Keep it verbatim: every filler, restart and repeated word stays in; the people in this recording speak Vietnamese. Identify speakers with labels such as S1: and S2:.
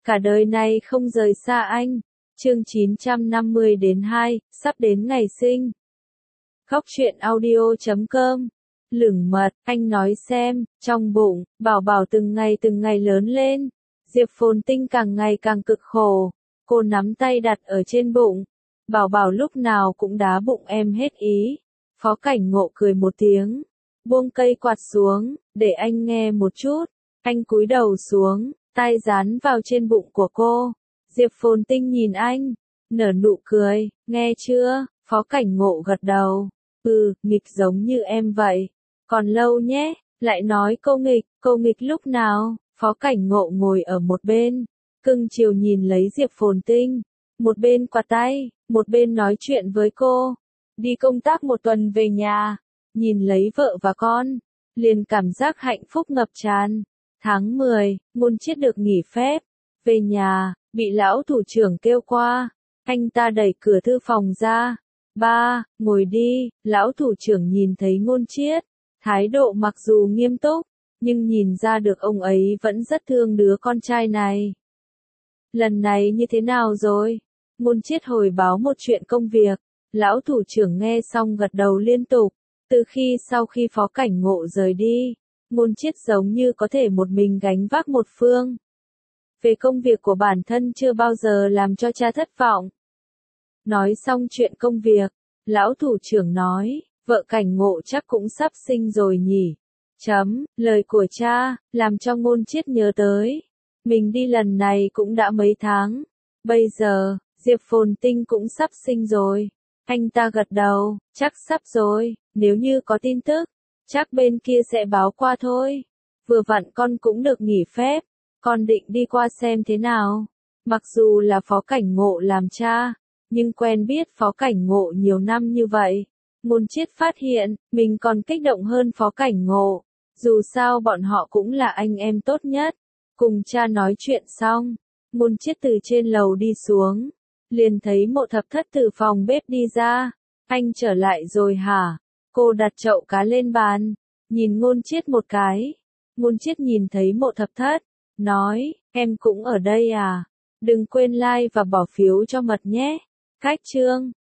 S1: cả đời này không rời xa anh. Chương chín trăm năm mươi đến hai, sắp đến ngày sinh. Khóc chuyện audio chấm com. Lửng mật, anh nói xem, trong bụng, Bảo Bảo từng ngày từng ngày lớn lên. Diệp Phồn Tinh càng ngày càng cực khổ. Cô nắm tay đặt ở trên bụng. Bảo Bảo lúc nào cũng đá bụng em hết ý. Phó Cảnh Ngộ cười một tiếng. Buông cây quạt xuống, để anh nghe một chút. Anh cúi đầu xuống, tay dán vào trên bụng của cô. Diệp Phồn Tinh nhìn anh, nở nụ cười, nghe chưa? Phó Cảnh Ngộ gật đầu. Ừ, nghịch giống như em vậy. Còn lâu nhé, lại nói câu nghịch, câu nghịch lúc nào? Phó Cảnh Ngộ ngồi ở một bên, cưng chiều nhìn lấy Diệp Phồn Tinh. Một bên quạt tay, một bên nói chuyện với cô. Đi công tác một tuần về nhà, nhìn lấy vợ và con, liền cảm giác hạnh phúc ngập tràn. Tháng mười, Ngôn Chiết được nghỉ phép. Về nhà, bị lão thủ trưởng kêu qua. Anh ta đẩy cửa thư phòng ra. Ba, ngồi đi. Lão thủ trưởng nhìn thấy Ngôn Chiết. Thái độ mặc dù nghiêm túc, nhưng nhìn ra được ông ấy vẫn rất thương đứa con trai này. Lần này như thế nào rồi? Ngôn Chiết hồi báo một chuyện công việc. Lão thủ trưởng nghe xong gật đầu liên tục. Từ khi sau khi Phó Cảnh Ngộ rời đi, Ngôn Chiết giống như có thể một mình gánh vác một phương. Về công việc của bản thân chưa bao giờ làm cho cha thất vọng. Nói xong chuyện công việc, lão thủ trưởng nói, vợ Cảnh Ngộ chắc cũng sắp sinh rồi nhỉ. Chấm, lời của cha, làm cho Ngôn Chiết nhớ tới. Mình đi lần này cũng đã mấy tháng. Bây giờ, Diệp Phồn Tinh cũng sắp sinh rồi. Anh ta gật đầu, chắc sắp rồi, nếu như có tin tức, chắc bên kia sẽ báo qua thôi. Vừa vặn con cũng được nghỉ phép, con định đi qua xem thế nào. Mặc dù là Phó Cảnh Ngộ làm cha, nhưng quen biết Phó Cảnh Ngộ nhiều năm như vậy. Ngôn Chiết phát hiện, mình còn kích động hơn Phó Cảnh Ngộ. Dù sao bọn họ cũng là anh em tốt nhất. Cùng cha nói chuyện xong, Ngôn Chiết từ trên lầu đi xuống. Liền thấy Mộ Thập Thất từ phòng bếp đi ra. Anh trở lại rồi hả? Cô đặt chậu cá lên bàn, nhìn Ngôn Chiết một cái. Ngôn Chiết nhìn thấy Mộ Thập Thất, nói, em cũng ở đây à? Đừng quên like và bỏ phiếu cho Mật nhé. Cách chương